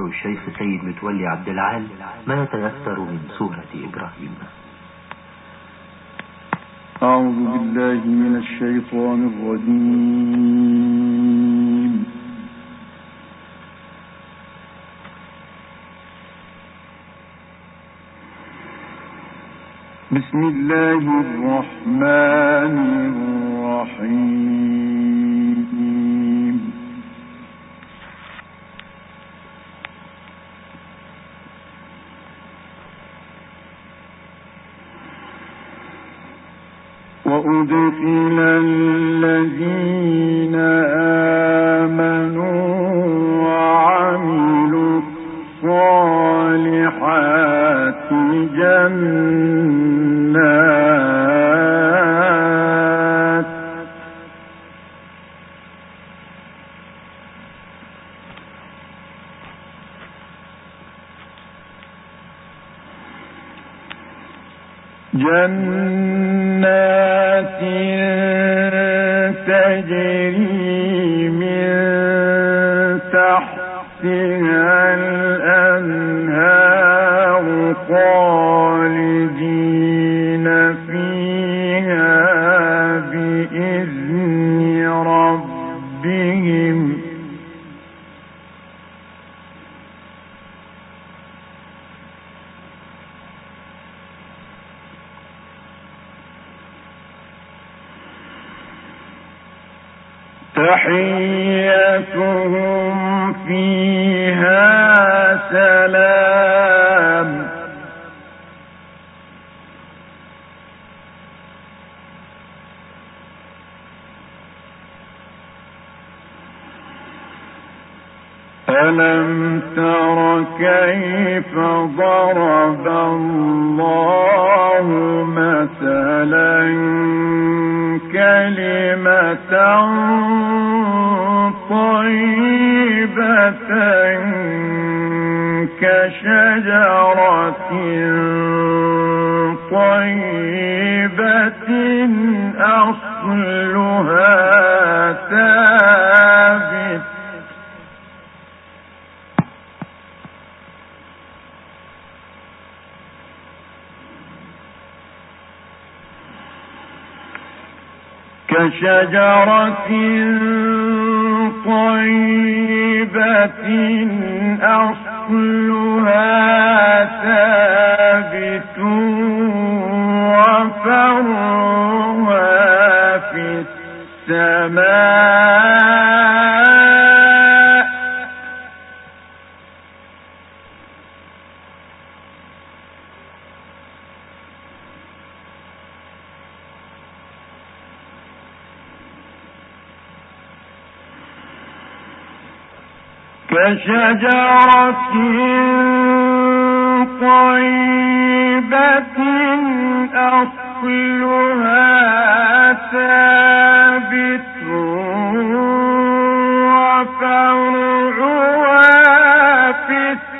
يقرأ الشيخ سيد متولي عبد العال ما يتيسر من سورة إبراهيم. أعوذ بالله من الشيطان الرجيم. بسم الله الرحمن الرحيم. وأدخل الذين آمنوا وعملوا الصالحات جنات تجري من تحتها الأنهار خالدين فيها بإذن ربهم تحيتهم فيها سلام. ألم تر كيف ضرب الله مثلا كلمة طيبة كشجرة طيبة أصلها ثابت كشجرة طيبة أصلها ثابت وفرعها في السماء كشجرة طيبة أصلها ثابت وفرعها في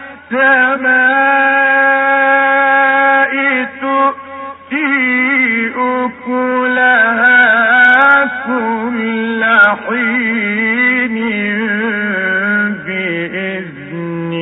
السماء تؤتي أكلها كل حين بإذن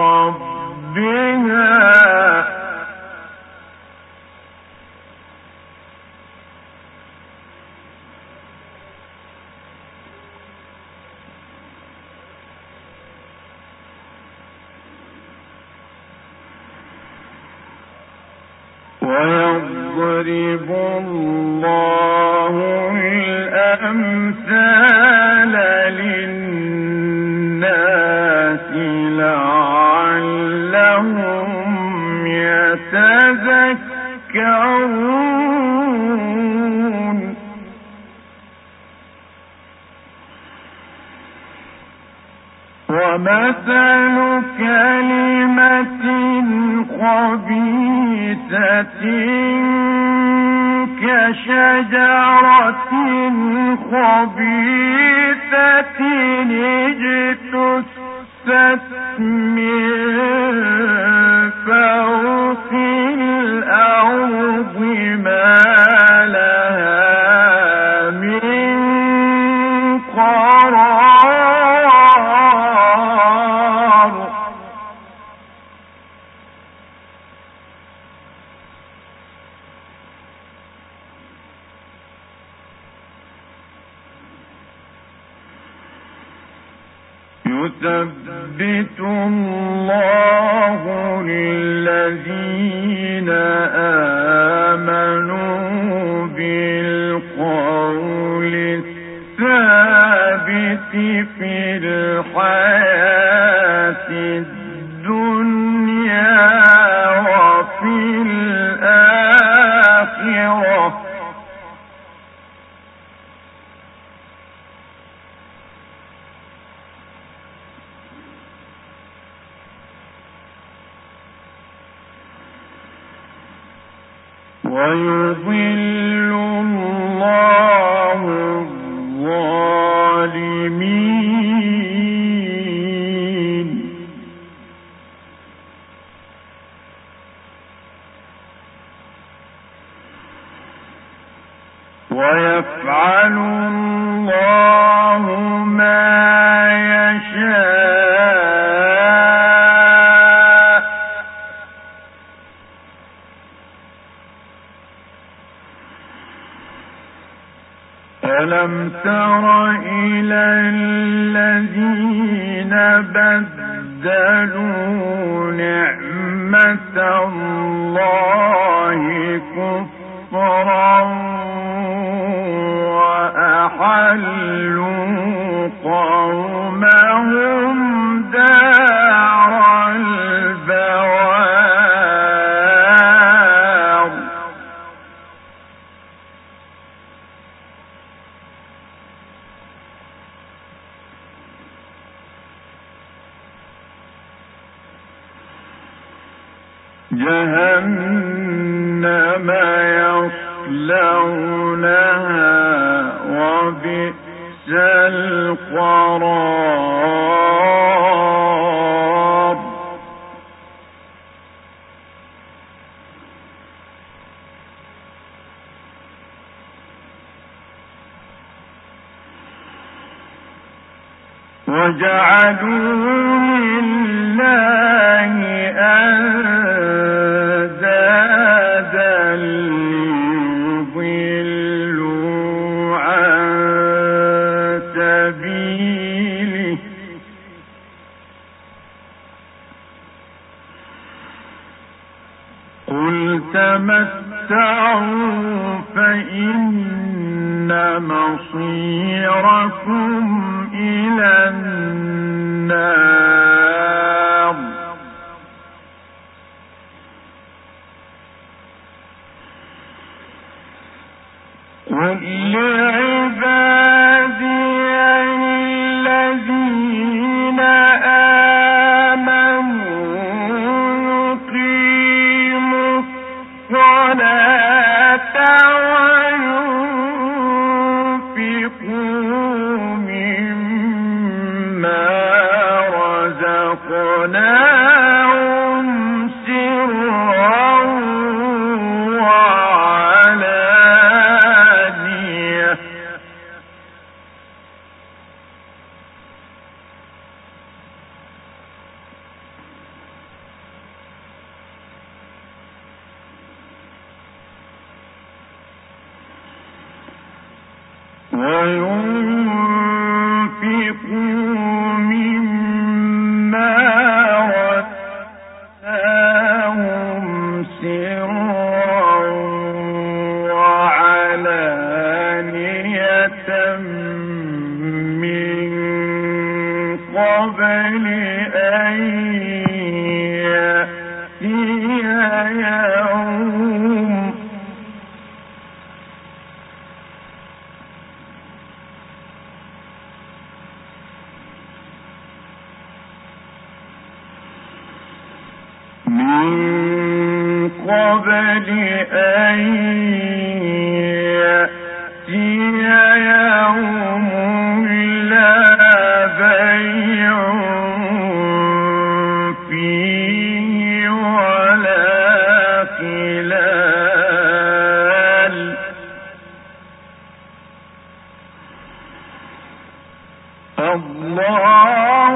ربها ويضرب الله الأمثال للناس لعلهم يتذكرون. ومثل كلمة خبيثة كشجرة خبيثة اجتثت من فوق الأرض ما لها من قرار يثبت الله الذين آمنوا بالقول الثابت في الحياة الدنيا وفي الآخرة ويضل الله الظالمين ويفعل الله ما يشاء ألم تر إلى الذين بدلوا نعمة الله كفرا وأحلوا قومهم دار البوار جهنم يصلونها وبئس القرار وجعلوا لله أندادا ليضلوا عن سبيله قل تمتعوا فإن مصيركم إلى النار قل لعبادي الذين آمنوا يقيموا الصلاة وينفقوا مما رزقناهم سرا وعلانية وينفقوا مما رزقناهم سرا وعلانية من قبل أن يأتي يوم قبل أن يأتي يوم لا بيع فيه ولا خلال الله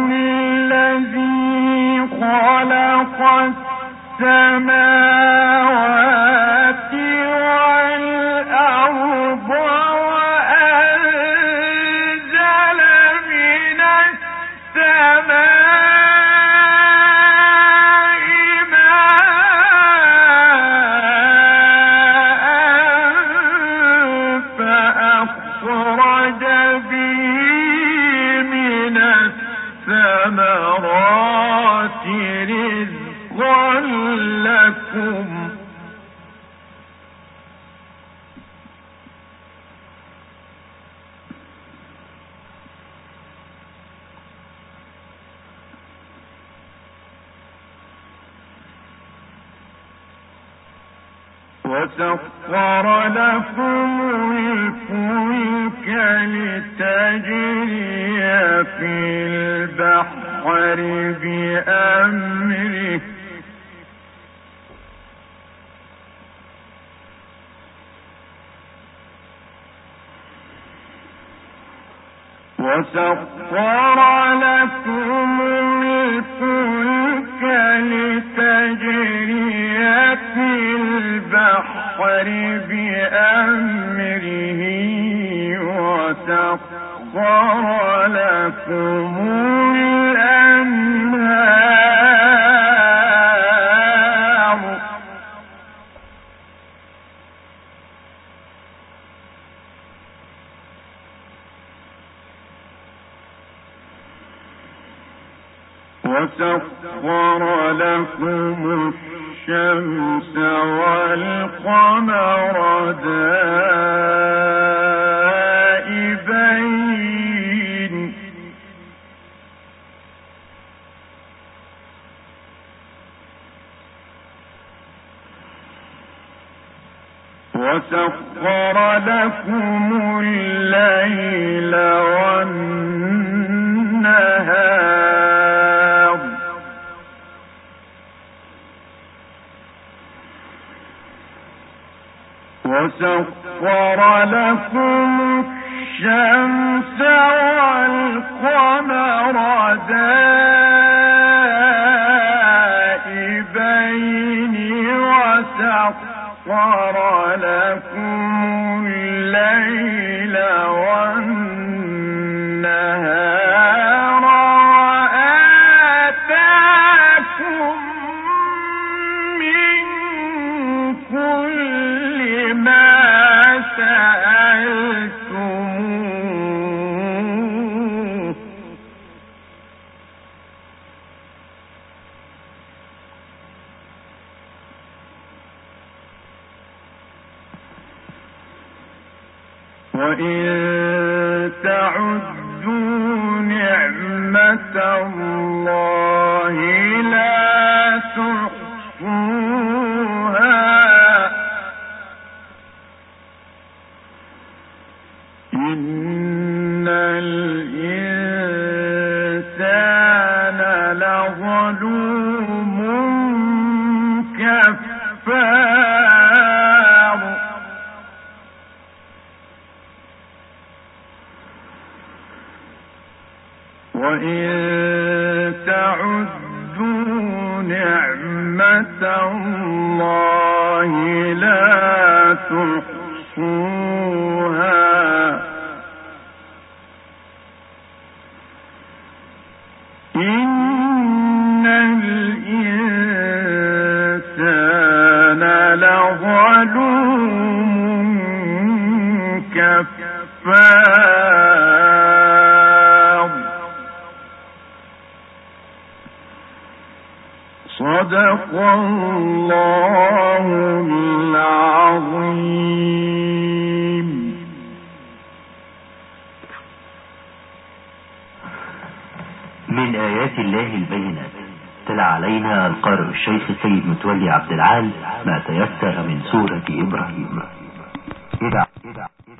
الذي خلق السماوات والأرض وأنزل من السماء رزقا لكم وسخر لكم الفلك لتجري في البحر بأمره وسخر لكم الفلك لتجري في البحر بأمره وسخر لكم الأنهار وسخر لكم الشمس والقمر دائبين وسخر لكم الليل والنهار وسخر لكم الشمس والقمر دائبين وسخر لكم الليل والنهار وآتاكم من كل ما سألتموه وإن تعدوا نعمة الله لا تحصوها إن الإنسان لظلوم كفار وإن تعدوا نعمة الله لا تحصوها إن الإنسان لظلوم كفار صدق الله العظيم. من آيات الله البينات تلا علينا القارئ الشيخ سيد متولي عبد العال ما تيسر من سورة إبراهيم.